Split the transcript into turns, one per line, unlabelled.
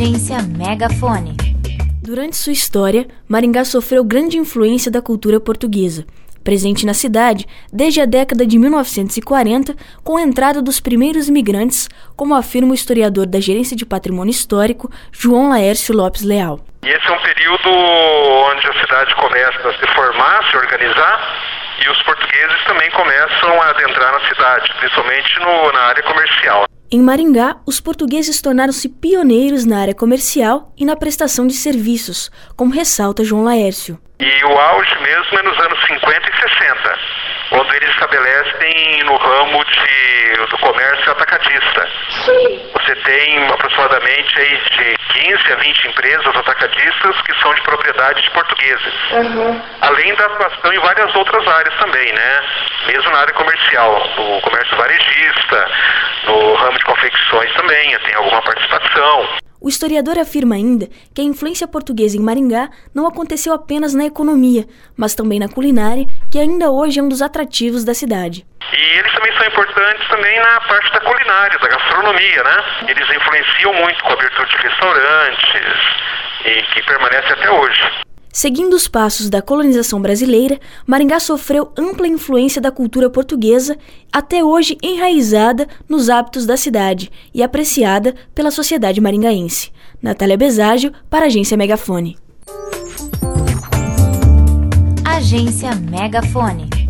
Agência Megafone.
Durante sua história, Maringá sofreu grande influência da cultura portuguesa, presente na cidade desde a década de 1940, com a entrada dos primeiros imigrantes, como afirma o historiador da Gerência de Patrimônio Histórico, João Laércio Lopes Leal.
E esse é um período onde a cidade começa a se formar, se organizar, e os portugueses também começam a adentrar na cidade, principalmente na área comercial.
Em Maringá, os portugueses tornaram-se pioneiros na área comercial e na prestação de serviços, como ressalta João Laércio.
E o auge mesmo é nos anos 50 e 60, quando eles estabelecem no ramo do comércio atacadista. Você tem aproximadamente aí de 15 a 20 empresas atacadistas que são de propriedade de portugueses. Além da atuação em várias outras áreas também, né? Mesmo na área comercial, no comércio varejista, no ramo de confecções também, tem alguma participação.
O historiador afirma ainda que a influência portuguesa em Maringá não aconteceu apenas na economia, mas também na culinária, que ainda hoje é um dos atrativos da cidade.
E eles também são importantes também na parte da culinária, da gastronomia, né? Eles influenciam muito com a abertura de restaurantes e que permanece até hoje.
Seguindo os passos da colonização brasileira, Maringá sofreu ampla influência da cultura portuguesa, até hoje enraizada nos hábitos da cidade e apreciada pela sociedade maringaense. Natália Beságio, para a Agência Megafone.
Agência Megafone.